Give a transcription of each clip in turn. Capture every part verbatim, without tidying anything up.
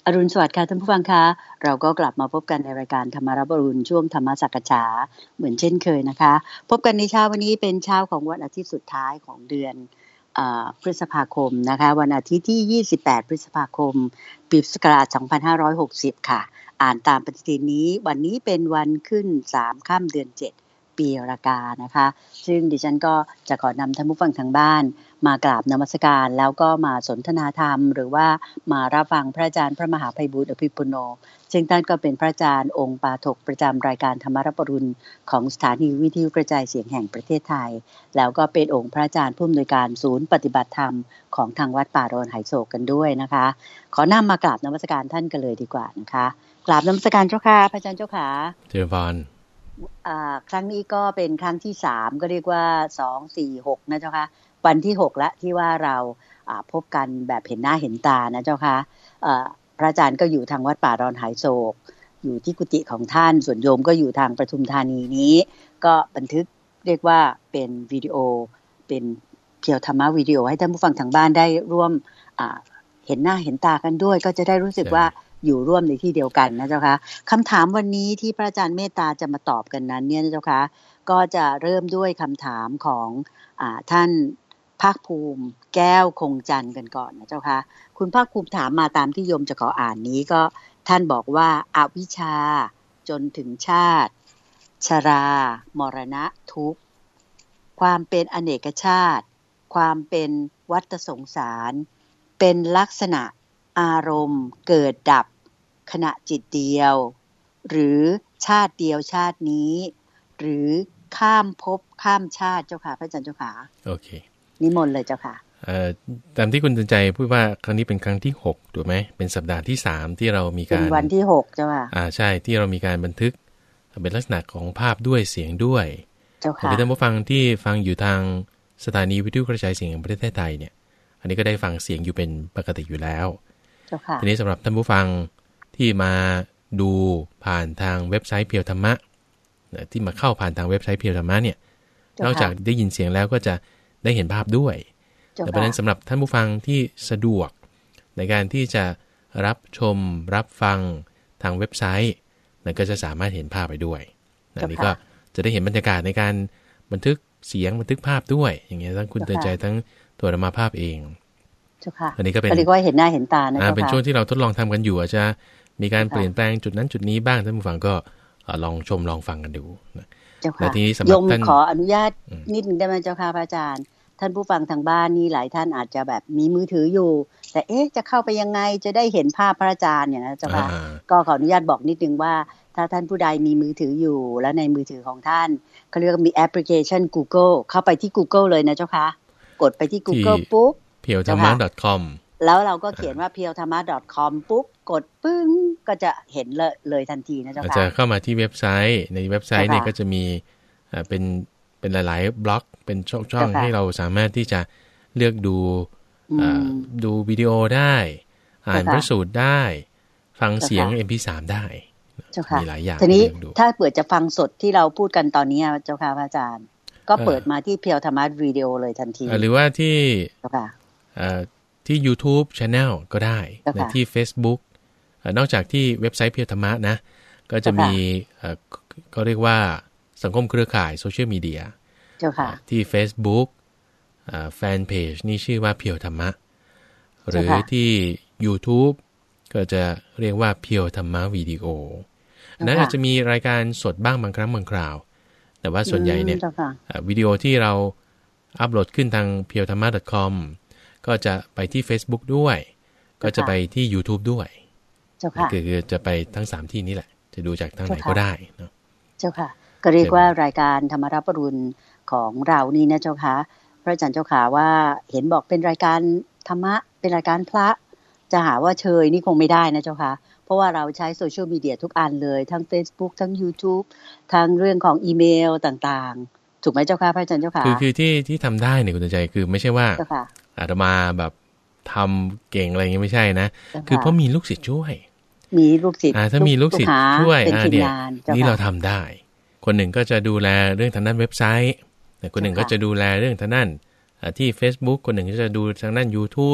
อรุณสวัสดิ์ค่ะท่านผู้ฟังคะเราก็กลับมาพบกันในรายการธรรมารับอรุณช่วงธรรมสักฉาเหมือนเช่นเคยนะคะพบกันในเช้าวันนี้เป็นเช้าของวันอาทิตย์สุดท้ายของเดือนพฤษภาคมนะคะวันอาทิตย์ที่ยี่สิบแปดพฤษภาคมปีพุทธศักราชสองพันห้าร้อยหกสิบค่ะอ่านตามปฏิทินนี้วันนี้เป็นวันขึ้นสามค่ำเดือนเจ็ดปีรากานะคะซึ่งดิฉันก็จะขอนำท่านผู้ฟังทางบ้านมากราบนมัสการแล้วก็มาสนทนาธรรมหรือว่ามารับฟังพระอาจารย์พระมหาไพบูลย์อภิปุโนซึ่งท่านก็เป็นพระอาจารย์องค์ปาฐกประจำรายการธรรมรับอรุณของสถานีวิทยุกระจายเสียงแห่งประเทศไทยแล้วก็เป็นองค์พระอาจารย์ผู้อำนวยการศูนย์ปฏิบัติธรรมของทางวัดป่าโรนไหโศกกันด้วยนะคะขอนำมากราบนมัสการท่านกันเลยดีกว่านะคะกราบนมัสการเจ้าค่ะพระอาจารย์เจ้าค่ะเจริญพรครั้งนี้ก็เป็นครั้งที่สามก็เรียกว่าสอง สี่ หกนะเจ้าค่ะวันที่หกแล้วที่ว่าเราพบกันแบบเห็นหน้าเห็นตานะเจ้าค่ะพระอาจารย์ก็อยู่ทางวัดป่าดอนไหโศกอยู่ที่กุฏิของท่านส่วนโยมก็อยู่ทางปทุมธานีนี้ก็บันทึกเรียกว่าเป็นวิดีโอเป็นเพียวธรรมะวิดีโอให้ท่านผู้ฟังทางบ้านได้ร่วมเห็นหน้าเห็นตากันด้วยก็จะได้รู้สึกว่าอยู่ร่วมในที่เดียวกันนะเจ้าค่ะคำถามวันนี้ที่พระอาจารย์เมตตาจะมาตอบกันนั้นเนี่ยนะเจ้าค่ะก็จะเริ่มด้วยคำถามของอ่าท่านภาคภูมิแก้วคงจันทร์กันก่อนนะเจ้าค่ะคุณภาคภูมิถามมาตามที่โยมจะขออ่านนี้ก็ท่านบอกว่าอวิชชาจนถึงชาติชรามรณะทุกข์ความเป็นอเนกชาติความเป็นวัฏสงสารเป็นลักษณะอารมณ์เกิดดับขณะจิตเดียวหรือชาติเดียวชาตินี้หรือข้ามภพข้ามชาติเจ้าค่ะพระอาจารย์เจ้าค่ะโอเคนิมนต์เลยเจ้าค่ะเอ่อตามที่คุณตื่นใจพูดว่าครั้งนี้เป็นครั้งที่หกถูกไหมเป็นสัปดาห์ที่สามที่เรามีการเป็นวันที่หกเจ้าค่ะอ่าใช่ที่เรามีการบันทึกเป็นลักษณะของภาพด้วยเสียงด้วยเจ้าค่ะท่านผู้ฟังที่ฟังอยู่ทางสถานีวิทยุกระจายเสียงแห่งประเทศไทยเนี่ยอันนี้ก็ได้ฟังเสียงอยู่เป็นปกติอยู่แล้วทีนี้สำหรับท่านผู้ฟังที่มาดูผ่านทางเว็บไซต์เพียวธรรมะที่มาเข้าผ่านทางเว็บไซต์เพียวธรรมะเนี่ยนอกจากได้ยินเสียงแล้วก็จะได้เห็นภาพด้วยแต่เพราะฉะนั้นสำหรับท่านผู้ฟังที่สะดวกในการที่จะรับชมรับฟังทางเว็บไซต์นั่นก็จะสามารถเห็นภาพไปด้วยอันนี้ก็จะได้เห็นบรรยากาศในการบันทึกเสียงบันทึกภาพด้วยอย่างเงี้ยทั้งคุณเตือนใจทั้งตัวธรรมภาพเองอันนี้ก็เป็นอันนี้ก็เห็นหน้าเห็นตานะเจ้าค่ะเป็นช่วงที่เราทดลองทำกันอยู่อาจจะมีการเปลี่ยนแปลงจุดนั้นจุดนี้บ้างท่านผู้ฟังก็ลองชมลองฟังกันดูแล้วทีนี้สำหรับท่านขออนุญาตนิดนึงได้ไหมเจ้าค่ะพระอาจารย์ท่านผู้ฟังทางบ้านนี่หลายท่านอาจจะแบบมีมือถืออยู่แต่เอ๊ะจะเข้าไปยังไงจะได้เห็นภาพพระอาจารย์เนี่ยนะเจ้าค่ะก็ขออนุญาตบอกนิดนึงว่าถ้าท่านผู้ใดมีมือถืออยู่และในมือถือของท่านเขาเรียกว่ามีแอปพลิเคชัน Google เข้าไปที่ Google เลยนะเจ้าค่ะกดไปที่ Google ปุ๊บเพียวธรรมะ .com แล้วเราก็เขียนว่า เพียวธรรมะ .com ปุ๊บกดปึ้งก็จะเห็นเลยเลยทันทีนะเจ้าค่ะจะเข้ามาที่เว็บไซต์ในเว็บไซต์เนี่ยก็จะมีเป็นเป็นหลายๆบล็อกเป็นช่องๆให้เราสามารถที่จะเลือกดูดูวิดีโอได้อ่านพระสูตรได้ฟังเสียง เอ็ม พี สาม ได้มีหลายอย่างทีนี้ถ้าเปิดจะฟังสดที่เราพูดกันตอนนี้เจ้าค่ะพระอาจารย์ก็เปิดมาที่เพียวธรรมะวิดีโอเลยทันทีหรือว่าที่ที่ YouTube Channel ก็ได้ที่ Facebook นอกจากที่เว็บไซต์เพียวธรรมะนะก็จะมีก็เรียกว่าสังคมเครือข่ายโซเชียลมีเดียที่ Facebook แฟนเพจนี่ชื่อว่าเพียวธรรมะหรือที่ YouTube ก็จะเรียกว่าเพียวธรรมะวิดีโอนั้นอาจจะมีรายการสดบ้างบางครั้งบางคราวแต่ว่าส่วนใหญ่เนี่ยวิดีโอที่เราอัปโหลดขึ้นทาง เพียวธรรมะ .com ก็จะไปที่ Facebook ด้วยก็จะไปที่ YouTube ด้วยคือจะไปทั้งสามที่นี้แหละจะดูจากทางไหนก็ได้เนาะเจ้าค่ะก็เรียกว่ารายการธรรมรับอรุณของเรานี่นะเจ้าค่ะพระอาจารย์เจ้าค่ะว่าเห็นบอกเป็นรายการธรรมะเป็นรายการพระจะหาว่าเชยนี่คงไม่ได้นะเจ้าค่ะเพราะว่าเราใช้โซเชียลมีเดียทุกอันเลยทั้ง Facebook ทั้ง YouTube ทั้งเรื่องของอีเมลต่างๆถูกไหมเจ้าค่ะพระอาจารย์เจ้าค่ะคือคือที่ที่ทำได้เนี่ยคุณใจคือไม่ใช่ว่าอาตมาแบบทำเก่งอะไรอย่างเงี้ยไม่ใช่นะคือเพราะมีลูกศิษย์ช่วยมีลูกศิษย์ถ้ามีลูกศิษย์ช่วยอ่าเนี่ยนี่เราทำได้คนหนึ่งก็จะดูแลเรื่องทางด้านเว็บไซต์คนหนึ่งก็จะดูแลเรื่องทางด้านที่ Facebook คนหนึ่งก็จะดูทางด้าน YouTube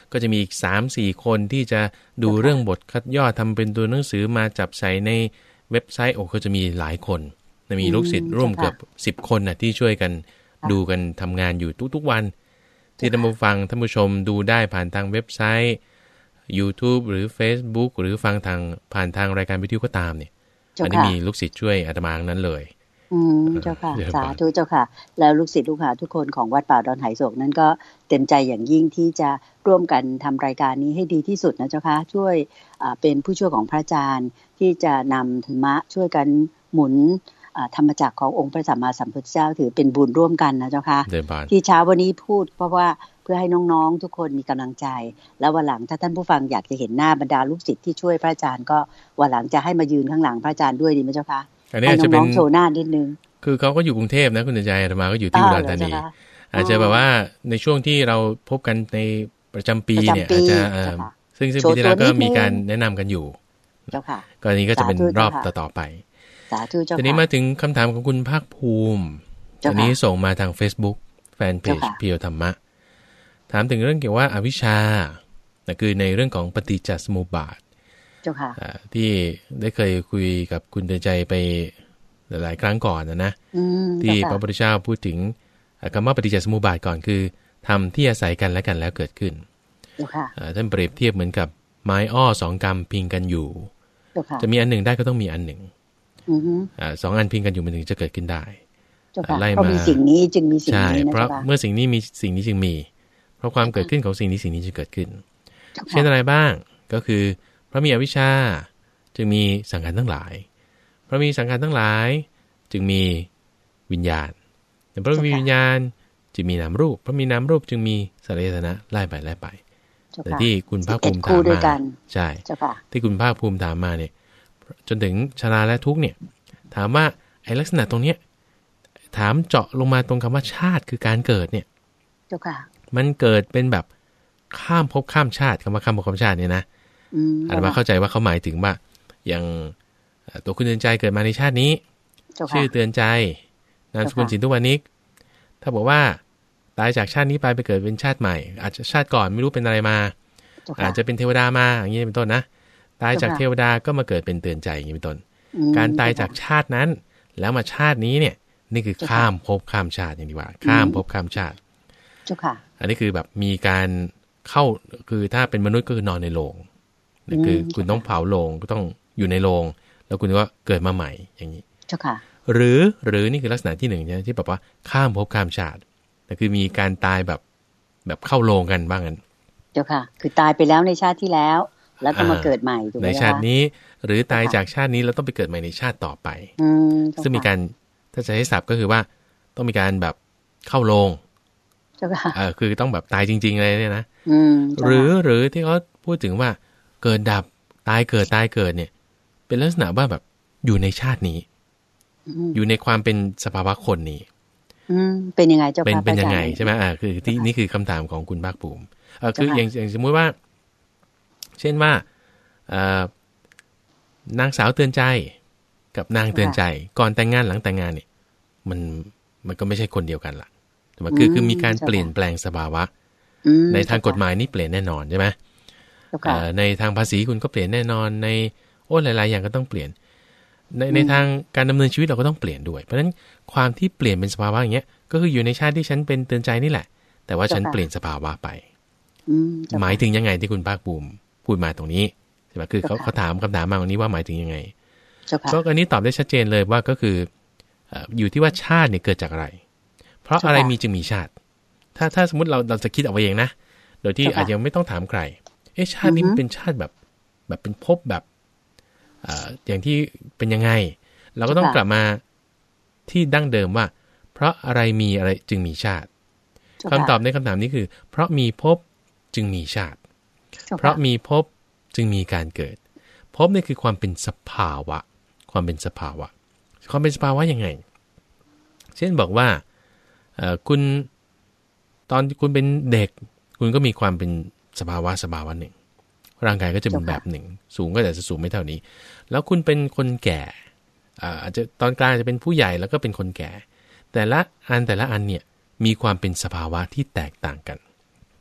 ก็จะมีอีก สามสี่ คนที่จะดูเรื่องบทคัดย่อทำเป็นตัวหนังสือมาจับใส่ในเว็บไซต์โอ้ก็จะมีหลายคนมีลูกศิษย์ร่วมเกือบสิบคนนะที่ช่วยกันดูกันทำงานอยู่ทุกๆวันที่ท่านผู้ฟังท่านผู้ชมดูได้ผ่านทางเว็บไซต์ YouTube หรือ Facebook หรือฟังทางผ่านทางรายการวิทยุก็ตามเนี่ยอันนี้มีลูกศิษย์ช่วยอาตมานั้นเลยอืมเจ้าค่ะสาธุเจ้าค่ะแล้วลูกศิษย์ลูกหาทุกคนของวัดป่าดอนไหโศกนั้นก็เต็มใจอย่างยิ่งที่จะร่วมกันทำรายการนี้ให้ดีที่สุดนะเจ้าค่ะช่วยเป็นผู้ช่วยของพระอาจารย์ที่จะนำธรรมะช่วยกันหมุนธรรมจักรขององค์พระสัมมาสัมพุทธเจ้าถือเป็นบุญร่วมกันนะเจ้าค่ะที่เช้าวันนี้พูดเพราะว่าเพื่อให้น้องๆทุกคนมีกำลังใจแล้ววันหลังถ้าท่านผู้ฟังอยากจะเห็นหน้าบรรดาลูกศิษย์ที่ช่วยพระอาจารย์ก็วันหลังจะให้มายืนข้างหลังพระอาจารย์ด้วยดีไหมเจ้าค่ะให้น้องๆโชว์หน้านิดนึงคือเขาก็อยู่กรุงเทพนะคุณใจอาตมาก็อยู่ที่อุดรธานีอาจจะแบบว่าในช่วงที่เราพบกันในประจำปีเนี่ยอาจจะซึ่งซึ่งปีที่แล้วก็มีการแนะนำกันอยู่เจ้าค่ะกรณีก็จะเป็นรอบต่อๆไปทีนี้มาถึงคำถามของคุณภาคภูมิอันนี้ส่งมาทาง Facebook แฟนเพจเพียวธรรมะถามถึงเรื่องเกี่ยวว่าอวิชชาคือในเรื่องของปฏิจจสมุปบาทที่ได้เคยคุยกับคุณเตือนใจไปหลายๆครั้งก่อนนะนะที่พระพุทธเจ้าพูดถึงคำว่าปฏิจจสมุปบาทก่อนคือทำที่อาศัยกันและกันแล้วเกิดขึ้นท่านเปรียบเทียบเหมือนกับไม้อ้อสองกำพิงกันอยู่จะมีอันหนึ่งได้ก็ต้องมีอันหนึ่งสองอันพิงกันอยู่มันถึงจะเกิดขึ้นได้ไล่มาเพราะมีสิ่งนี้จึงมีสิ่งนี้นะเพราะเมื่อสิ่งนี้มีสิ่งนี้จึงมีเพราะความเกิดขึ้นของสิ่งนี้สิ่งนี้จะเกิดขึ้นเช่นอะไรบ้างก็คือเพราะมีอวิชชาจึงมีสังขารทั้งหลายเพราะมีสังขารทั้งหลายจึงมีวิญญาณเพราะมีวิญญาณจึงมีนามรูปเพราะมีนามรูปจึงมีสลายตนะไล่ไปไล่ไปแต่ที่คุณภาคภูมิถามมาใช่ที่คุณภาคภูมิถามมาเนี่ยจนถึงชราและทุกข์เนี่ยถามว่าไอ้ลักษณะตรงเนี้ยถามเจาะลงมาตรงคำว่าชาติคือการเกิดเนี่ยมันเกิดเป็นแบบข้ามภพข้ามชาติคำว่าข้ามภพข้ามชาติเนี่ยนะอาตมาเข้าใจว่าเขาหมายถึงว่าอย่างตัวคุณเตือนใจเกิดมาในชาตินี้ชื่อเตือนใจนามสกุลสินทุวานิกถ้าบอกว่าตายจากชาตินี้ไปไปเกิดเป็นชาติใหม่อาจจะชาติก่อนไม่รู้เป็นอะไรมาอาจจะเป็นเทวดามาอย่างนี้เป็นต้นนะตายจากเทวดาก็มาเกิดเป็นเตือนใจอย่างนี้เป็นต้นการตายจากชาตินั้นแล้วมาชาตินี้เนี่ยนี่คือข้ามภพข้ามชาติอย่างที่ว่าข้ามภพข้ามชาติอันนี้คือแบบมีการเข้าคือถ้าเป็นมนุษย์ก็คือนอนในโลงนี่คือคุณต้องเผาโลงก็ต้องอยู่ในโลงแล้วคุณก็เกิดมาใหม่อย่างนี้หรือหรือนี่คือลักษณะที่หนึ่งนะที่แบบว่าข้ามภพข้ามชาติแต่คือมีการตายแบบแบบเข้าโลงกันบ้างกันเจ้าค่ะคือตายไปแล้วในชาติที่แล้วแล้วก็มาเกิดใหม่ถูกไหมคะในชาตินี้หรือตายจากชาตินี้แล้วต้องไปเกิดใหม่ในชาติต่อไปซึ่งมีการถ้าจะให้ศัพท์ก็คือว่าต้องมีการแบบเข้าโลงเออคือต้องแบบตายจริงๆเลยเนี่ยนะหรือหรือที่เขาพูดถึงว่าเกิดดับตายเกิดตายเกิดเนี่ยเป็นลักษณะว่าแบบอยู่ในชาตินี้อยู่ในความเป็นสภาวะคนนี้เป็นยังไงเจ้าค่ะเป็นเป็นยังไงใช่ไหมอ่าคือที่นี่คือคำถามของคุณภาคภูมิเออคืออย่างอย่างสมมุติว่าเช่นว่านางสาวเตือนใจกับนางเตือนใจก่อนแต่งงานหลังแต่งงานเนี่ยมันมันก็ไม่ใช่คนเดียวกันล่ะแต่มันคือคือมีการเปลี่ยนแปลงสภาวะในทางกฎหมายนี่เปลี่ยนแน่นอนใช่ไหมในทางภาษีคุณก็เปลี่ยนแน่นอนในโอ้หลายๆอย่างก็ต้องเปลี่ยนในในทางการดำเนินชีวิตเราก็ต้องเปลี่ยนด้วยเพราะฉะนั้นความที่เปลี่ยนเป็นสภาวะอย่างเงี้ยก็คืออยู่ในชาติที่ฉันเป็นเตือนใจนี่แหละแต่ว่าฉันเปลี่ยนสภาวะไปหมายถึงยังไงที่คุณภาคภูมิพูดมาตรงนี้ใช่ไหมคือเขาเขาถามคำถามมาตรงนี้ว่าหมายถึงยังไงก็อันนี้ตอบได้ชัดเจนเลยว่าก็คืออยู่ที่ว่าชาติเนี่ยเกิดจากอะไรเพราะอะไรมีจึงมีชาติถ้าถ้าสมมติเราเราจะคิดเอาเองนะโดยที่อาจจะไม่ต้องถามใครเอ๊ะชาตินี้มันเป็นชาติแบบแบบเป็นภพแบบอย่างที่เป็นยังไงเราก็ต้องกลับมาที่ดั้งเดิมว่าเพราะอะไรมีอะไรจึงมีชาติคำตอบในคำถามนี้คือเพราะมีภพจึงมีชาติเพราะมีภพจึงมีการเกิดภพนี่คือความเป็นสภาวะความเป็นสภาวะความเป็นสภาวะยังไงเช่นบอกว่าคุณตอนคุณเป็นเด็กคุณก็มีความเป็นสภาวะสภาวะหนึ่งร่างกายก็จะเป็นแบบหนึ่งสูงก็แต่จะสูงไม่เท่านี้แล้วคุณเป็นคนแก่อาจจะตอนกลางจะเป็นผู้ใหญ่แล้วก็เป็นคนแก่แต่ละอันแต่ละอันเนี่ยมีความเป็นสภาวะที่แตกต่างกัน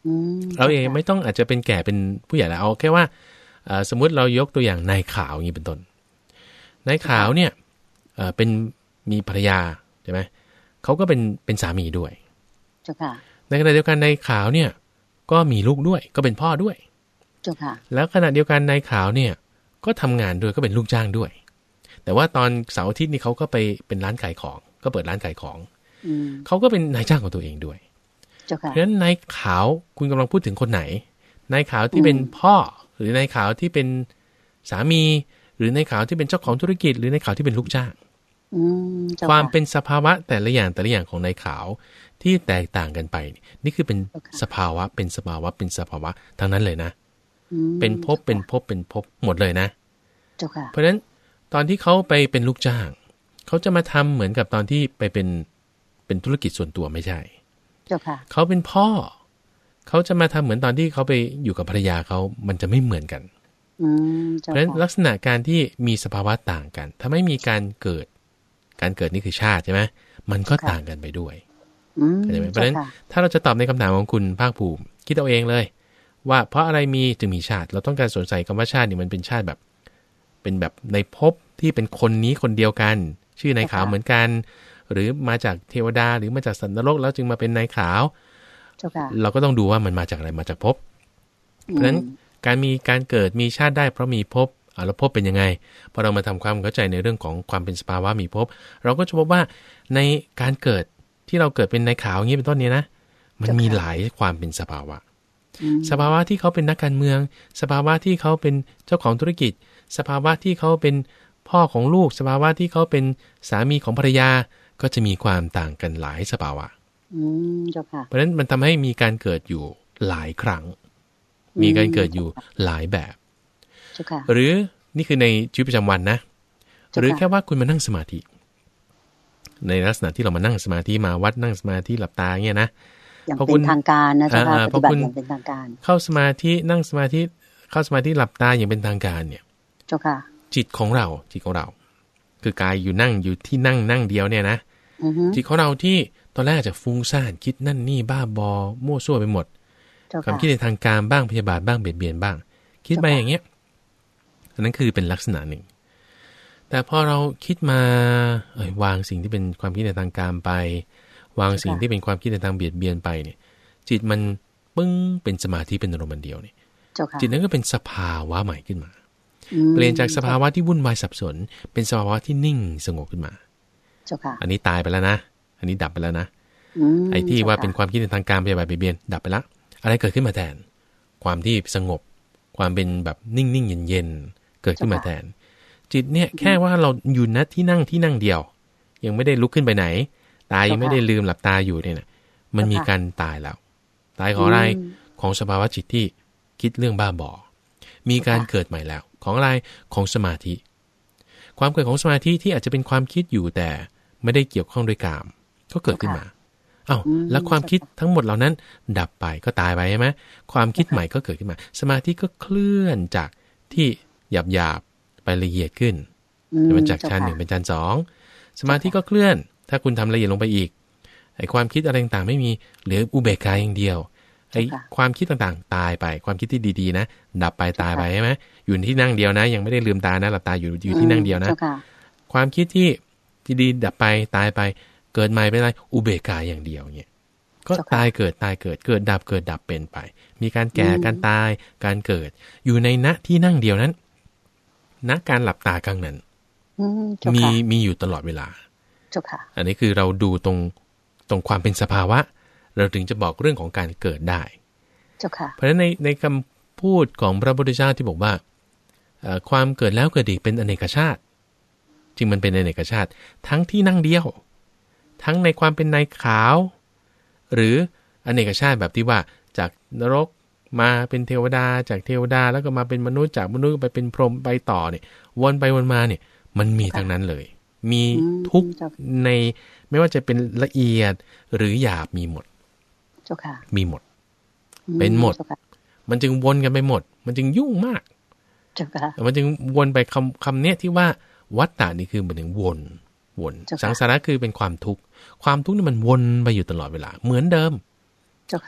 เราเองไม่ต้องอาจจะเป็นแก่เป็นผู้ใหญ่แล้วเอาแค่ว่าสมมุติเรายกตัวอย่างนายขาวอย่างนี้เป็นต้นนายขาวเนี่ยเป็นมีภรรยาใช่ไหมเขาก็เป็นเป็นสามีด้วยในขณะเดียวกันนายขาวเนี่ยก็มีลูกด้วยก็เป็นพ่อด้วยแล้วขณะเดียวกันนายขาวเนี่ยก็ทำงานด้วยก็เป็นลูกจ้างด้วยแต่ว่าตอนเสาร์อาทิตย์นี่เขาก็ไปเป็นร้านขายของก็เปิดร้านขายของเขาก็เป็นนายจ้างของตัวเองด้วยเพราะฉะนั้นนายขาวคุณกำลังพูดถึงคนไหนนายขาวที่เป็นพ่อหรือนายขาวที่เป็นสามีหรือนายขาวที่เป็นเจ้าของธุรกิจหรือนายขาวที่เป็นลูกจ้างความเป็นสภาวะแต่ละอย่างแต่ละอย่างของนายขาวที่แตกต่างกันไปนี่คือเป็นสภาวะเป็นสภาวะเป็นสภาวะทั้งนั้นเลยนะเป็นภพเป็นภพเป็นภพหมดเลยนะเพราะฉะนั้นตอนที่เขาไปเป็นลูกจ้างเขาจะมาทำเหมือนกับตอนที่ไปเป็นเป็นธุรกิจส่วนตัวไม่ใช่เขาเป็นพ่อเขาจะมาทำเหมือนตอนที่เขาไปอยู่กับภรรยาเขามันจะไม่เหมือนกันเพราะฉะนั้นลักษณะการที่มีสภาวะต่างกันถ้าไม่มีการเกิดการเกิดนี่คือชาติใช่ไหมมันก็ต่างกันไปด้วยเพราะฉะนั้นถ้าเราจะตอบในคำถามของคุณภาคภูมิคิดเอาเองเลยว่าเพราะอะไรมีจึงมีชาติเราต้องการสงสัยคำว่าชาตินี่มันเป็นชาติแบบเป็นแบบในภพที่เป็นคนนี้คนเดียวกันชื่อนายขาวเหมือนกันหรือมาจากเทวดาหรือมาจากสัตว์นรกแล้วจึงมาเป็นนายขาวเราก็ต้องดูว่ามันมาจากอะไรมาจากภพเพราะฉะนั้นการมีการเกิดมีชาติได้เพราะมีภพอ่ะแล้วภพเป็นยังไงพอเรามาทำความเข้าใจในเรื่องของความเป็นสภาวะมีภพเราก็จะพบว่าในการเกิดที่เราเกิดเป็นนายขาวอย่างนี้เป็นต้นนี้นะมันมีหลายความเป็นสภาวะสภาวะที่เขาเป็นนักการเมืองสภาวะที่เขาเป็นเจ้าของธุรกิจสภาวะที่เขาเป็นพ่อของลูกสภาวะที่เขาเป็นสามีของภรรยาก็จะมีความต่างกันหลายสภาวะเพราะฉะนั้นมันทำให้มีการเกิดอยู่หลายครั้งมีการเกิดอยู่หลายแบบหรือนี่คือในชีวิตประจำวันนะหรือแค่ว่าคุณมานั่งสมาธิในลักษณะที่เรามานั่งสมาธิมาวัดนั่งสมาธิหลับตาเงี้ยนะอย่างเป็นทางการนะเจ้าค่ะปฏิบัติอย่างเป็นทางการเข้าสมาธินั่งสมาธิเข้าสมาธิหลับตาอย่างเป็นทางการเนี่ยเจ้าค่ะจิตของเราจิตของเราคือกายอยู่นั่งอยู่ที่นั่งนั่งเดียวเนี่ยนะจิตของเราที่ตอนแรกจะฟุ้งซ่านคิดนั่นนี่บ้าบอมั่วซั่วไปหมดความคิดในทางการบ้างพยาบาทบ้างเบียดเบียนบ้างคิดไปอย่างเงี้ยอันนั้นคือเป็นลักษณะหนึ่งแต่พอเราคิดมาเอ้ยวางสิ่งที่เป็นความคิดในทางการไปวางสิ่งที่เป็นความคิดในทางเบียดเบียนไปเนี่ยจิตมันปึ้งเป็นสมาธิเป็นอารมณ์เดียวเนี่ยจิตนั้นก็เป็นสภาวะใหม่ขึ้นมาเปลี่ยนจากสภาวะที่วุ่นวายสับสนเป็นสภาวะที่นิ่งสงบขึ้นมาอันนี้ตายไปแล้วนะอันนี้ดับไปแล้วนะไอ้ที่ว่าเป็นความคิดในทางการพยาบาทเบียดเบียนดับไปแล้วอะไรเกิดขึ้นมาแทนความที่สงบความเป็นแบบนิ่งๆเย็นๆเกิดขึ้นมาแทนจิตเนี่ยแค่ว่าเราอยู่ณที่นั่งที่นั่งเดียวยังไม่ได้ลุกขึ้นไปไหนตายังไม่ได้ลืมหลับตาอยู่เนี่ยนะมันมีการตายแล้วตายของอะไรของสภาวะจิตที่คิดเรื่องบ้าบอมีการเกิดใหม่แล้วของอะไรของสมาธิความเกิดของสมาธิที่อาจจะเป็นความคิดอยู่แต่ไม่ได้เกี่ยวข้องด้วยกามก็เกิดขึ้นมาอ้าวแล้วความคิดทั้งหมดเหล่านั้นดับไปก็ตายไปใช่ไหมความคิดใหม่ก็เกิดขึ้นมาสมาธิก็เคลื่อนจากที่หยาบหยาบไปละเอียดขึ้นมันจากชั้นหนึ่งเป็นชั้นสองสมาธิก็เคลื่อนถ้าคุณทำละเอียดลงไปอีกไอ้ความคิดอะไรต่างๆไม่มีเหลืออุเบกขาอย่างเดียวไอ้ความคิดต่างๆตายไปความคิดที่ดีๆนะดับไปตายไปใช่ไหมอยู่ที่นั่งเดียวนะยังไม่ได้ลืมตานะหลับตาอยู่อยู่ที่นั่งเดียวนะความคิดที่ดีๆดับไปตายไปเกิดใหม่เป็นอะไรอุเบกขาอย่างเดียวเนี่ยก็ตายเกิดตายเกิดเกิดดับเกิดดับเป็นไปมีการแก่การตายการเกิดอยู่ในณที่นั่งเดียวนั้นณการหลับตากลางนั้นมีมีอยู่ตลอดเวลาอันนี้คือเราดูตรงตรงความเป็นสภาวะเราถึงจะบอกเรื่องของการเกิดได้เพราะฉะนั้นในในคำพูดของพระพุทธเจ้าที่บอกว่าความเกิดแล้วเกิดอีกเป็นอเนกชาติจริงมันเป็นอเนกชาติทั้งที่นั่งเดียวทั้งในความเป็นนายขาวหรืออเนกชาติแบบที่ว่าจากนรกมาเป็นเทวดาจากเทวดาแล้วก็มาเป็นมนุษย์จากมนุษย์ไปเป็นพรหมไปต่อเนี่ยวนไปวนมาเนี่ยมันมีทั้งนั้นเลยมีทุกในไม่ว่าจะเป็นละเอียดหรือหยาบมีหมดมีหมดเป็นหมดมันจึงวนกันไปหมดมันจึงยุ่งมากมันจึงวนไปคำคำเนี้ยที่ว่าวัฏฏะนี่คือเหมือนถึงวนวนสังสารคือเป็นความทุกข์ความทุกข์นี่มันวนไปอยู่ตลอดเวลาเหมือนเดิม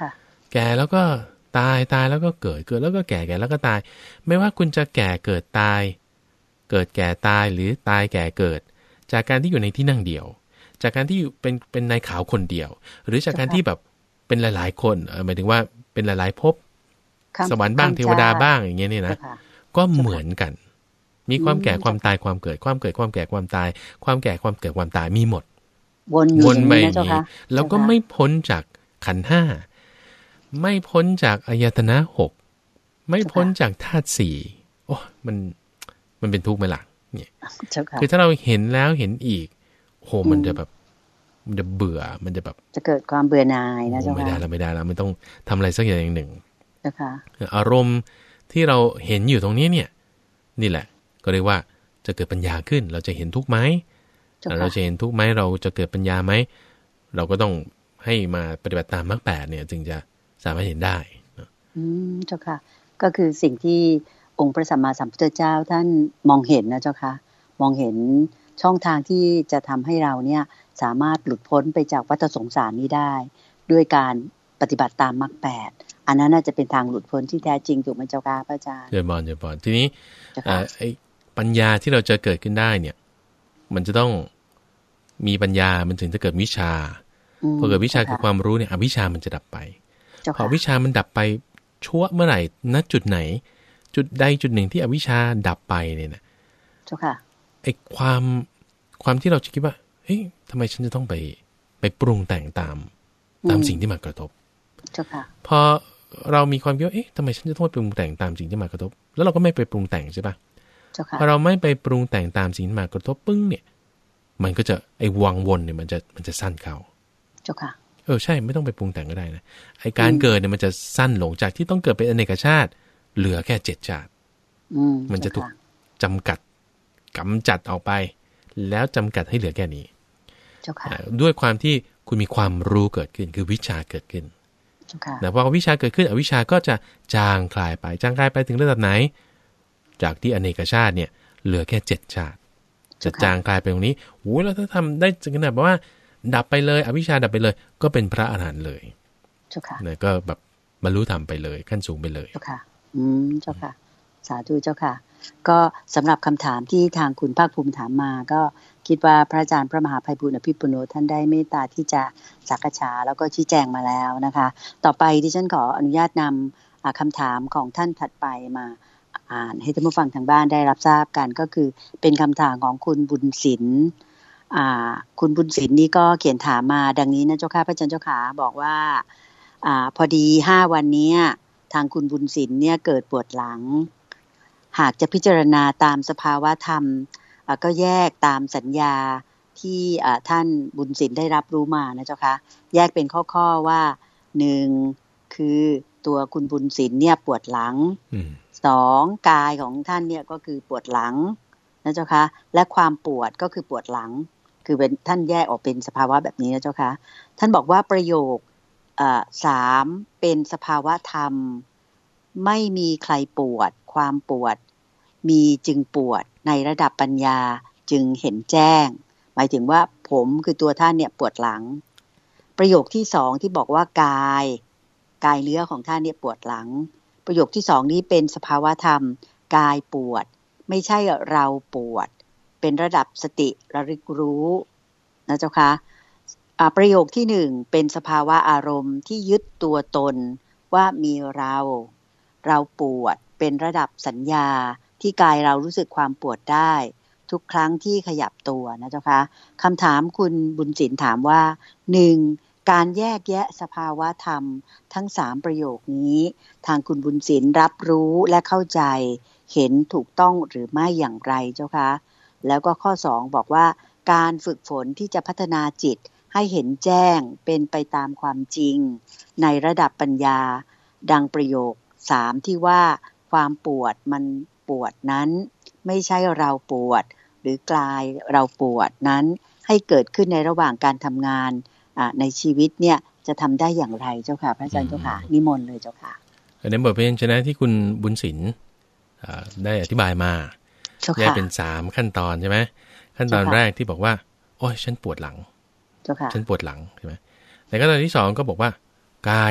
แก่แล้วก็ตายตายแล้วก็เกิดเกิดแล้วก็แก่แก่แล้วก็ตายไม่ว่าคุณจะแก่เกิดตายเกิดแก่ตายหรือตายแก่เกิดจากการที่อยู่ในที่นั่งเดียวจากการที่อยู่เป็นเป็นนายขาวคนเดียวหรือจากการที่แบบเป็นหลายๆคนหมายถึงว่าเป็นหลายๆภพสวรรค์บ้างเทวดาบ้างอย่างเงี้ยนี่นะก็เหมือนกันมีความแก่ความตายความเกิดความเกิดความแก่ความตายความแก่ความเกิดความตายมีหมดวนอยู่อย่างนี้นะเจ้าค่ะแล้วก็ไม่พ้นจากขันธ์ห้าไม่พ้นจากอายตนะหกไม่พ้นจากธาตุสี่โอ้มันมันเป็นทุกข์ไหมล่ะเนี่ยคือถ้าเราเห็นแล้วเห็นอีกโหมันจะแบบมันจะเบื่อมันจะแบบจะเกิดความเบื่อหน่ายนะเจ้าค่ะไม่ได้แล้วไม่ได้แล้วไม่ต้องทำอะไรสักอย่างหนึ่งเจ้าค่ะอารมณ์ที่เราเห็นอยู่ตรงนี้เนี่ยนี่แหละก็เรียกว่าจะเกิดปัญญาขึ้นเราจะเห็นทุกข์ไหมเราจะเห็นทุกข์ไหมเราจะเกิดปัญญาไหมเราก็ต้องให้มาปฏิบัติตามมรรคแปดเนี่ยจึงจะสามารถเห็นได้อืมเจ้าค่ะก็คือสิ่งที่องค์พระสัมมาสัมพุทธเจ้าท่านมองเห็นนะเจ้าค่ะมองเห็นช่องทางที่จะทำให้เราเนี่ยสามารถหลุดพ้นไปจากวัฏสงสารนี้ได้ด้วยการปฏิบัติตามมรรคแปดอันนั้นน่าจะเป็นทางหลุดพ้นที่แท้จริงถูกไหมเจ้าค่ะพระอาจารย์เจริญพรเจริญพรทีนี้ไอ้ปัญญาที่เราจะเกิดขึ้นได้เนี่ยมันจะต้องมีปัญญามันถึงจะเกิดวิชาพอเกิดวิชาคือความรู้เนี่ยอวิชามันจะดับไปพอวิชามันดับไปชั่วเมื่อไหร่ณจุดไหนจุดใดจุดหนึ่งที่อวิชาดับไปเนี่ยนะเจ้าค่ะไอ้ความความที่เราจะคิดว่าเฮ้ยทำไมฉันจะต้องไปไปปรุงแต่งตามตามสิ่งที่มากระทบเจ้าค่ะพอเรามีความคิดว่าเอ๊ะทำไมฉันจะต้องไปปรุงแต่งตามสิ่งที่มากระทบแล้วเราก็ไม่ไปปรุงแต่งใช่ปะพอเราไม่ไปปรุงแต่งตามสิ่งที่มากระทบปึ้งเนี่ยมันก็จะไอ้วังวนเนี่ยมันจะมันจะสั้นเข้าเจ้าค่ะเออใช่ไม่ต้องไปปรุงแต่งก็ได้นะไอ้การเกิดเนี่ยมันจะสั้นลงจากที่ต้องเกิดเป็นอเนกชาติเหลือแค่เจ็ดชาติมันจะถูกจำกัดกำจัดออกไปแล้วจำกัดให้เหลือแค่นี้ด้วยความที่คุณมีความรู้เกิดขึ้นคือวิชาเกิดขึ้นแต่พอวิชาเกิดขึ้นอวิชาก็จะจางคลายไปจางคลายไปถึงระดับไหนจากที่อเนกชาติเนี่ยเหลือแค่เจ็ดชาติจะจางคลายไปตรงนี้โอ้แล้วถ้าทำได้ถึงขนาดว่าดับไปเลยอวิชชาดับไปเลยก็เป็นพระอรหันต์เลยเจ้าค่ะเนี่ยก็แบบบรรลุธรรมไปเลยขั้นสูงไปเลยเจ้าค่ะอืมเจ้าค่ะสาธุเจ้าค่ะก็สำหรับคำถามที่ทางคุณภาคภูมิถามมาก็คิดว่าพระอาจารย์พระมหาไพบูลย์อภิปุโนท่านได้เมตตาที่จะสักษาแล้วก็ชี้แจงมาแล้วนะคะต่อไปดิฉันขออนุญาตนำคำถามของท่านถัดไปมาอ่านให้ท่านผู้ฟังทางบ้านได้รับทราบกันก็คือเป็นคำถามของคุณบุญศิลป์อ่าคุณบุญศิลป์นี่ก็เขียนถามมาดังนี้นะเจ้าค่ะพระอาจารย์เจ้าขาบอกว่าอ่าพอดีห้าวันนี้ทางคุณบุญศิลป์เนี่ยเกิดปวดหลังหากจะพิจารณาตามสภาวะธรรมก็แยกตามสัญญาที่ท่านบุญศิลป์ได้รับรู้มานะเจ้าค่ะแยกเป็นข้อๆว่าหนึ่งคือตัวคุณบุญศิลป์เนี่ยปวดหลังสองกายของท่านเนี่ยก็คือปวดหลังนะเจ้าค่ะและความปวดก็คือปวดหลังคือเป็นท่านแยกออกเป็นสภาวะแบบนี้นะเจ้าค่ะท่านบอกว่าประโยคสามเป็นสภาวะธรรมไม่มีใครปวดความปวดมีจึงปวดในระดับปัญญาจึงเห็นแจ้งหมายถึงว่าผมคือตัวท่านเนี่ยปวดหลังประโยคที่สองที่บอกว่ากายกายเนื้อของท่านเนี่ยปวดหลังประโยคที่สองนี้เป็นสภาวะธรรมกายปวดไม่ใช่เราปวดเป็นระดับสติระลึกรู้นะเจ้าค่ะประโยคที่หนึ่งเป็นสภาวะอารมณ์ที่ยึดตัวตนว่ามีเราเราปวดเป็นระดับสัญญาที่กายเรารู้สึกความปวดได้ทุกครั้งที่ขยับตัวนะเจ้าค่ะคำถามคุณบุญศิลป์ถามว่าหนึ่งการแยกแยะสภาวะธรรมทั้งสามประโยคนี้ทางคุณบุญศิลป์รับรู้และเข้าใจเห็นถูกต้องหรือไม่อย่างไรเจ้าคะแล้วก็ข้อสองบอกว่าการฝึกฝนที่จะพัฒนาจิตให้เห็นแจ้งเป็นไปตามความจริงในระดับปัญญาดังประโยคสามที่ว่าความปวดมันปวดนั้นไม่ใช่เราปวดหรือกลายเราปวดนั้นให้เกิดขึ้นในระหว่างการทำงานในชีวิตเนี่ยจะทำได้อย่างไรเจ้าค่ะพระอาจารย์เจ้าค่ะนิมนต์เลยเจ้าค่ะในบทเพลงชนะที่คุณบุญศิลป์ได้อธิบายมาแยกเป็นสามขั้นตอนใช่ไหมขั้นตอนแรกที่บอกว่าโอ้ยฉันปวดหลังฉันปวดหลังใช่ไหมในขั้นตอนที่สองก็บอกว่ากายเนี่ย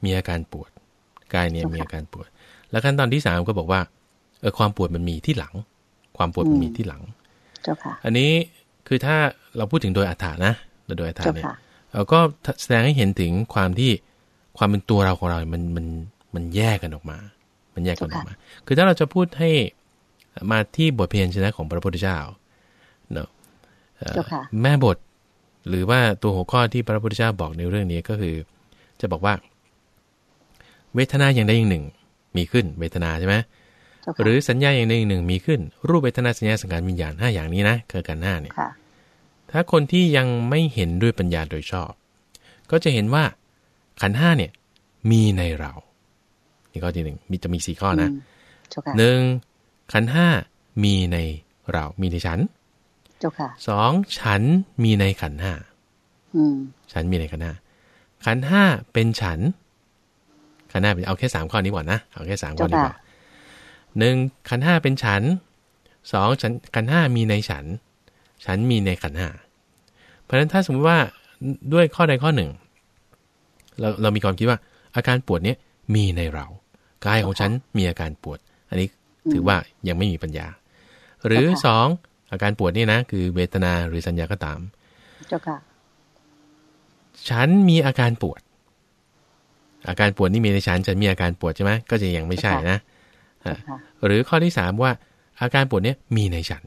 มีอาการปวดกายเนี่ยมีอาการปวดแล้วขั้นตอนที่สามก็บอกว่าเออความปวดมันมีที่หลังความปวดมันมีที่หลังเจ้าค่ะอันนี้คือถ้าเราพูดถึงโดยอรรถะนะโดยอรรถะเนี่ยเราก็แสดงให้เห็นถึงความที่ความเป็นตัวเราของเรามันมันมันแยกกันออกมามันแยกกันออกมาคือถ้าเราจะพูดให้มาที่บทเพียรชนะของพระพุทธเจ้าเนาะแม่บทหรือว่าตัวหัวข้อที่พระพุทธเจ้าบอกในเรื่องนี้ก็คือจะบอกว่าเวทนาอย่างใดอย่างหนึ่งมีขึ้นเวทนาใช่ไหมหรือสัญญาอย่างใดอย่างหนึ่งมีขึ้นรูปเวทนาสัญญาสังขารวิญญาณห้าอย่างนี้นะคือกันห้าเนี่ยถ้าคนที่ยังไม่เห็นด้วยปัญญาโดยชอบก็จะเห็นว่าขันธ์ห้าเนี่ยมีในเรานี่ข้อที่หนึ่งมีจะมีสี่ข้อนะหนึ่งขันธ์ห้ามีในเรามีในฉันสองฉันมีในขันธ์ห้าฉันมีในขันธ์ห้าขันธ์ห้าเป็นฉันขันธ์ห้าเป็นเอาแค่สามข้อนี้ก่อนนะเอาแค่สามข้อนี้ก่อนหนึ่งขันธ์ห้าเป็นฉันสองฉันขันธ์ห้ามีในฉันฉันมีในขันธ์ห้าเพราะฉะนั้นถ้าสมมติว่าด้วยข้อใดข้อหนึ่งเราเรามีความคิดว่าอาการปวดเนี้ยมีในเรากายของฉันมีอาการปวดอันนี้ถือว่ายังไม่มีปัญญาหรือสองอาการปวดนี่นะคือเวทนาหรือสัญญาก็ตามเจ้าค่ะฉันมีอาการปวดอาการปวดนี่มีในฉันฉันมีอาการปวดใช่ไหมก็จะยังไม่ใช่นะหรือข้อที่สามว่าอาการปวดเนี้ยมีในฉัน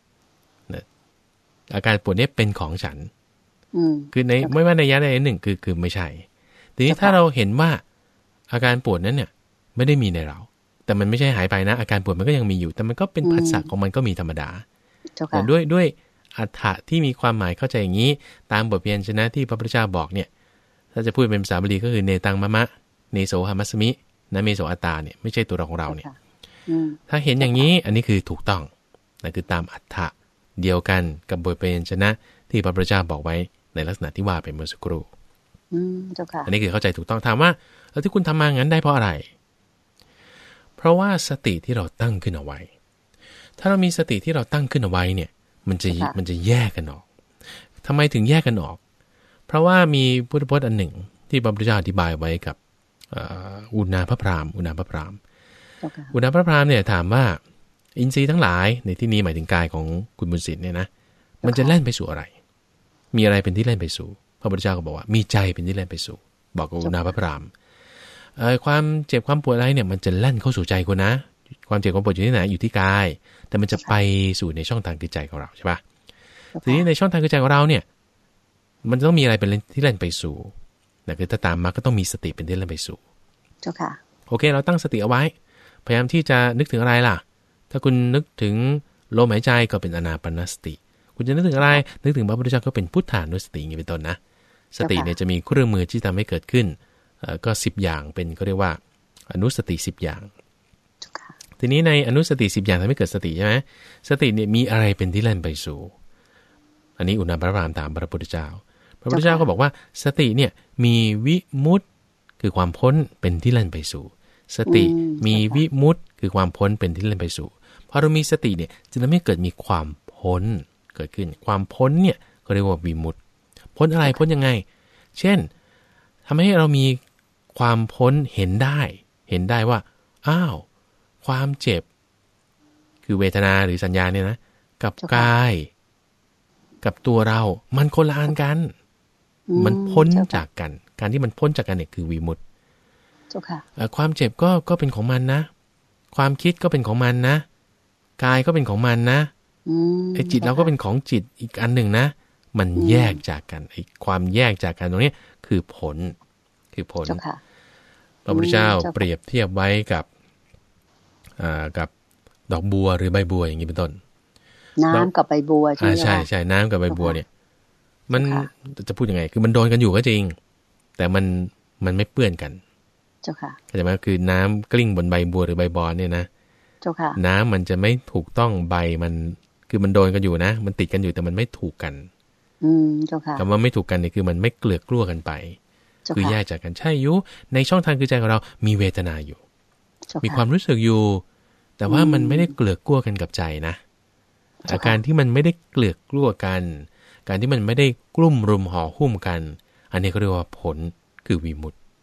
อาการปวดเนี้ยเป็นของฉันคือในไม่ว่าในยะใดหนึ่งคือคือไม่ใช่ทีนี้ถ้าเราเห็นว่าอาการปวดนั้นเนี่ยไม่ได้มีในเราแต่มันไม่ใช่หายไปนะอาการปวดมันก็ยังมีอยู่แต่มันก็เป็นผัสสะของมันก็มีธรรมดาแต่ด้วยด้วยอรรถะที่มีความหมายเข้าใจอย่างนี้ตามบทเพียรชนะที่พระพุทธเจ้าบอกเนี่ยถ้าจะพูดเป็นภาษาบาลีก็คือเนตังมะมะเนโสหมัสมินะเมโสอัตตาเนี่ยไม่ใช่ตัวเราของเราเนี่ยถ้าเห็นอย่างนี้อันนี้คือถูกต้องนั่นคือตามอรรถะเดียวกันกับบทเพียรชนะที่พระพุทธเจ้าบอกไว้ในลักษณะที่ว่าเป็นเมื่อสักครู่อันนี้คือเข้าใจถูกต้องถามว่าแล้วที่คุณทำมางั้นได้เพราะอะไรเพราะว่าสติที่เราตั้งขึ้นเอาไว้ถ้าเรามีสติที่เราตั้งขึ้นเอาไว้เนี่ยมันจะมันจะแยกกันออกทำไมถึงแยกกันออกเพราะว่ามีพุทธพจน์อันหนึ่งที่พระพุทธเจ้าอธิบายไว้กับอุณาภพรามอุณาภพรามอุณาภพรามเนี่ยถามว่าอินทรีย์ทั้งหลายในที่นี้หมายถึงกายของคุณบุญสิทธิ์เนี่ยนะมันจะแล่นไปสู่อะไรมีอะไรเป็นที่แล่นไปสู่พระพุทธเจ้าก็บอกว่ามีใจเป็นที่แล่นไปสู่บอกกับอุณาภพรามเอ่อความเจ็บความปวดอะไรเนี่ยมันจะแล่นเข้าสู่ใจคุณนะความเจ็บความปวดอยู่ที่ไหนอยู่ที่กายแต่มันจะไปสู่ในช่องทางคือใจของเราใช่ป่ะทีนี้ในช่องทางคือใจของเราเนี่ยมันต้องมีอะไรเป็นที่แล่นไปสู่นะคือถ้าตามมาก็ต้องมีสติเป็นที่แล่นไปสู่เจ้าค่ะโอเคเราตั้งสติเอาไว้พยายามที่จะนึกถึงอะไรล่ะถ้าคุณนึกถึงลมหายใจก็เป็นอานาปานสติคุณจะนึกถึงอะไรนึกถึงพระพุทธเจ้าก็เป็นพุทธานุสติอย่างนี้เป็นต้นนะสติเนี่ยจะมีเครื่องมือที่ทำให้เกิดขึ้นก็สิบอย่างเป็นเขาเรียกว่าอนุสติสิบอย่างทีนี้ในอนุสติสิบอย่างทำให้เกิดสติใช่ไหมสติเนี่ยมีอะไรเป็นที่แล่นไปสู่อันนี้อุณาภพรามถามพระพุทธเจ้าพระพุทธเจ้าก็บอกว่าสติเนี่ยมีวิมุตติคือความพ้นเป็นที่แล่นไปสู่สติมีวิมุตติคือความพ้นเป็นที่แล่นไปสู่พอเรามีสติเนี่ยจะทำให้เกิดมีความพ้นเกิดขึ้นความพ้นเนี่ยก็เรียกว่าวิมุตติพ้นอะไรพ้นยังไงเช่นทำให้เรามีความพ้นเห็นได้เห็นได้ว่าอ้าวความเจ็บคือเวทนาหรือสัญญาเนี่ยนะกับกายกับตัวเรามันคนละอันกันมันพ้นจากกันการที่มันพ้นจากกันเนี่ยคือวิมุตติความเจ็บก็ก็เป็นของมันนะความคิดก็เป็นของมันนะกายก็เป็นของมันนะไอ้จิตเราก็เป็นของจิตอีกอันหนึ่งนะมันแยกจากกันไอ้ความแยกจากกันตรงนี้คือผลคือผลพระพุทธเจ้าเปรียบเทียบไว้กับอ่ากับดอกบัวหรือใบบัวอย่างนี้เป็นต้นน้ำกับใบบัวใช่ไหมใช่ใช่น้ำกับใบบัวเนี่ยมันจะพูดยังไงคือมันโดนกันอยู่ก็จริงแต่มันมันไม่เปื้อนกันเจ้าค่ะเข้าใจไหมคือน้ำกลิ้งบนใบบัวหรือใบบอนเนี่ยนะเจ้าค่ะน้ำมันจะไม่ถูกต้องใบมันคือมันโดนกันอยู่นะมันติดกันอยู่แต่มันไม่ถูกกันอืมเจ้าค่ะคำว่าไม่ถูกกันเนี่ยคือมันไม่เกลือกกลั้วกันไปคือแยกจากกันใช่ยุในช่องทางคือใจของเรามีเวทนาอยู่มีความรู้สึกอยู่แต่ว่ามันไม่ได้เกลือกกลั้วกันกับใจนะอาการที่มันไม่ได้เกลือกกลั้วกันการที่มันไม่ได้กลุ่มรุมห่อหุ้มกันอันนี้ก็เรียกว่าผลคือวิมุตติ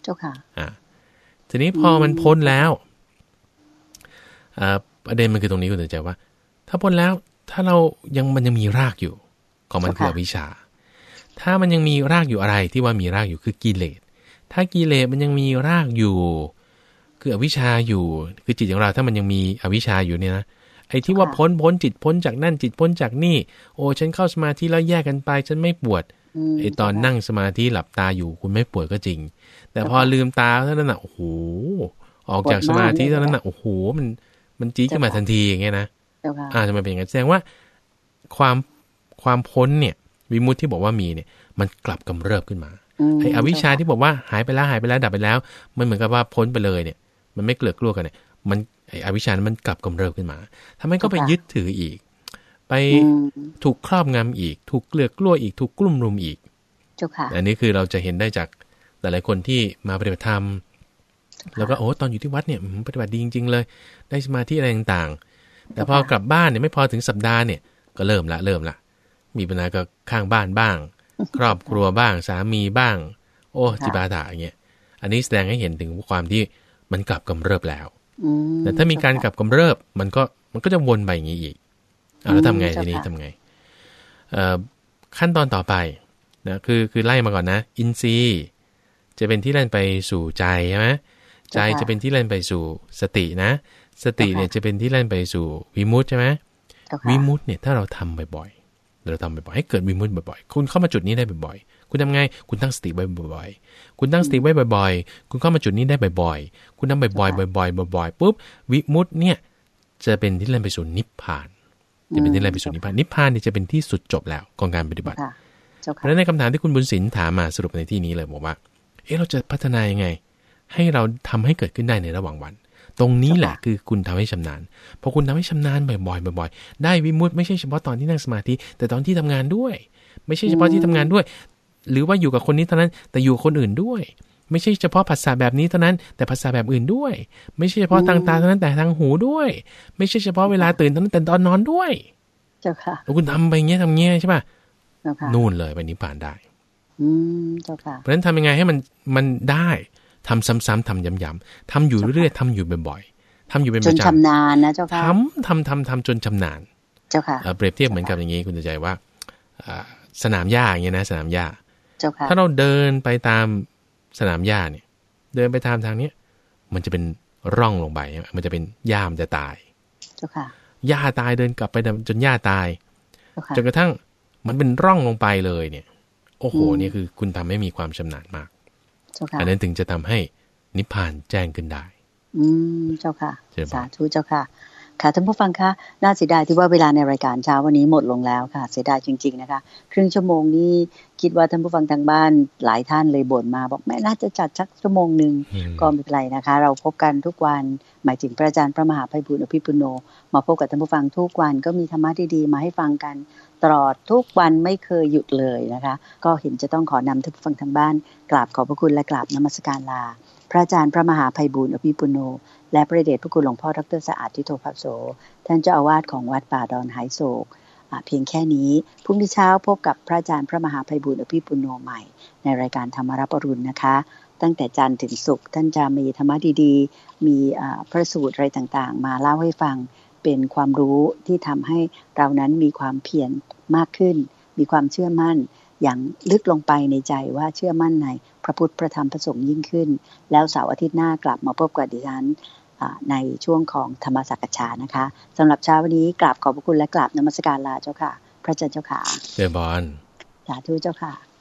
เจ้าค่ะอ่าทีนี้พอมันพ้นแล้วอ่าประเด็นมันคือตรงนี้คุณตื่นใจว่าถ้าพ้นแล้วถ้าเรายังมันยังมีรากอยู่ของมันคืออวิชชาถ้ามันยังมีรากอยู่อะไรที่ว่ามีรากอยู่คือกิเลสถ้ากิเลสมันยังมีรากอยู่คืออวิชชาอยู่คือจิตของเราถ้ามันยังมีอวิชชาอยู่เนี่ยนะไอ้ที่ว่าพ้นพ้นจิตพ้นจากนั่นจิตพ้นจากนี่โอ้ฉันเข้าสมาธิแล้วแยกกันไปฉันไม่ปวดไอ้ตอนนั่งสมาธิหลับตาอยู่คุณไม่ปวดก็จริงแต่พอลืมตาเท่านั้นน่ะโอ้โหออกจากสมาธิเท่านั้นน่ะโอ้โหมันมันจี๊ดขึ้นมาทันทีอย่างเงี้ยนะอ่าทำไมเป็นอย่างนั้นแสดงว่าความความพ้นเนี่ยวิมุตติที่บอกว่ามีเนี่ยมันกลับกำเริบขึ้นมาไอ้อวิชชาที่บอกว่าหายไปแล้วหายไปแล้วดับไปแล้วมันเหมือนกับว่าพ้นไปเลยเนี่ยมันไม่เกลือกลัวกันเนี่ยมันไอ้อวิชชามันกลับกำเริบขึ้นมาทำให้ก็ไปยึดถืออีกไปถูกครอบงำอีกถูกเกลือกลัวอีกถูกกลุ่มรุมอีกอันนี้คือเราจะเห็นได้จากหลายๆคนที่มาปฏิบัติธรรมแล้วก็โอ้ตอนอยู่ที่วัดเนี่ยปฏิบัติดีจริงๆเลยได้สมาธิอะไรต่างๆแต่พอกลับบ้านเนี่ยไม่พอถึงสัปดาห์เนี่ยก็เริ่มละเริ่มละมีปัญหากับข้างบ้านบ้างครอบครัวบ้างสามีบ้างโอ้จิปาถะอย่างเงี้ยอันนี้แสดงให้เห็นถึงความที่มันกลับกำเริบแล้วแต่ถ้ามีการกลับกำเริบมันก็มันก็จะวนไปอย่างนี้อีกเอาแล้วทำไงทีนี้ทำไงขั้นตอนต่อไปนะคือคือไล่มาก่อนนะอินทรีย์จะเป็นที่เล่นไปสู่ใจใช่ไหมใจจะเป็นที่เล่นไปสู่สตินะสติเนี่ยจะเป็นที่เล่นไปสู่วิมุตติใช่ไหมวิมุตติเนี่ยถ้าเราทำบ่อยๆเราทำบ่อยๆให้เกิดวิมุตติบ่อยๆคุณเข้ามาจุดนี้ได้บ่อยๆคุณทำไงคุณตั้งสติไว้บ่อยๆคุณตั้งสติไว้บ่อยๆคุณเข้ามาจุดนี้ได้บ่อยๆคุณทำบ่อยๆบ่อยๆบ่อยๆปุ๊บวิมุตติเนี่ยจะเป็นที่เล่นไปสู่นิพพานจะเป็นที่เล่นไปสู่นิพพานนิพพานเนี่ยจะเป็นที่สุดจบแล้วของการปฏิบัติเพราะฉะนั้นในคำถามที่คุณบุญศิลป์ถามมาสรุปในที่นี้เลยบอกว่าเอ๊ะเราจะพัฒนายังไงให้เราทำให้เกิดขึ้นได้ในระหว่างวันตรงนี้แหละคือคุณทำให้ชำนาญพอคุณทำให้ชำนาญบ่อยๆบ่อยๆได้วิมุตติไม่ใช่เฉพาะตอนที่นั่งสมาธิแต่ตอนที่ทำงานด้วยไม่ใช่เฉพาะที่ทำงานด้วยหรือว่าอยู่กับคนนี้เท่านั้นแต่อยู่คนอื่นด้วยไม่ใช่เฉพาะภาษาแบบนี้เท่านั้นแต่ภาษาแบบอื่นด้วยไม่ใช่เฉพาะทางตาเท่านั้นแต่ทางหูด้วยไม่ใช่เฉพาะเวลาตื่นเท่านั้นแต่ตอนนอนด้วยเจ้าค่ะแล้วคุณทำไปเงี้ยทำเงี้ยใช่ป่ะนู่นเลยไปนิพพานได้อืมเจ้าค่ะเพราะฉะนั้นทำยังไงให้มันมันได้ทำซ้ำๆทำย้ำๆทำอยู่เรื่อยๆทำอยู่บ่อยๆทำอยู่เป็นประจำจนชำนาญนะเจ้าค่ะทำทำทำทำจนชำนาญเจ้าค่ะเปรียบเทียบเหมือนกับอย่างนี้คุณจะใจว่าสนามหญ้าอย่างเงี้ยนะสนามหญ้าเจ้าค่ะถ้าเราเดินไปตามสนามหญ้าเนี่ยเดินไปตามทางเนี้ยมันจะเป็นร่องลงไปมันจะเป็นหญ้ามันจะตายเจ้าค่ะหญ้าตายเดินกลับไปจนหญ้าตายจนกระทั่งมันเป็นร่องลงไปเลยเนี่ยโอ้โหนี่คือคุณทำให้มีความชำนาญมากอันนั้นถึงจะทำให้นิพพานแจ้งขึ้นได้อืมเจ้าค่ะสาธุเจ้าค่ะค่ะท่านผู้ฟังคะน่าเสียดายที่ว่าเวลาในรายการเช้าวันนี้หมดลงแล้วค่ะเสียดายจริงๆนะคะครึ่งชั่วโมงนี้คิดว่าท่านผู้ฟังทางบ้านหลายท่านเลยบ่นมาบอกแม่น่าจะจัดสักชั่วโมงนึงก็ไม่เป็นไรนะคะเราพบกันทุกวันหมายถึงพระอาจารย์พระมหาไพบูลย์อภิปุโนมาพบกับท่านผู้ฟังทุกวันก็มีธรรมะดีๆมาให้ฟังกันตลอดทุกวันไม่เคยหยุดเลยนะคะก็เห็นจะต้องขอนำท่านผู้ฟังทางบ้านกราบขอบพระคุณและกราบนมัสการลาพระอาจารย์พระมหาไพบูลย์อภิปุโนและพระเดชพระคุณหลวงพ่อดร.สะอาดทิโตภโสท่านเจ้าอาวาสของวัดป่าดอนหายโศกเพียงแค่นี้พรุ่งนี้เช้าพบกับพระอาจารย์พระมหาไพบูลย์อภิปุโนใหม่ในรายการธรรมรับอรุณนะคะตั้งแต่จันทร์ถึงศุกร์ท่านจะมีธรรมะดีๆมีพระสูตรอะไรต่างๆมาเล่าให้ฟังเป็นความรู้ที่ทำให้เรานั้นมีความเพียรมากขึ้นมีความเชื่อมั่นอย่างลึกลงไปในใจว่าเชื่อมั่นในพระพุทธพระธรรมพระสงฆ์ยิ่งขึ้นแล้วเสาร์อาทิตย์หน้ากลับมาพบกับดิฉันในช่วงของธรรมสักษานะคะสำหรับเช้าวันนี้กราบขอบพระคุณและกราบนมัสการลาเจ้าค่ะพระอาจารย์เจ้าค่ะเจ้าบอนสาธุเจ้าค่ะ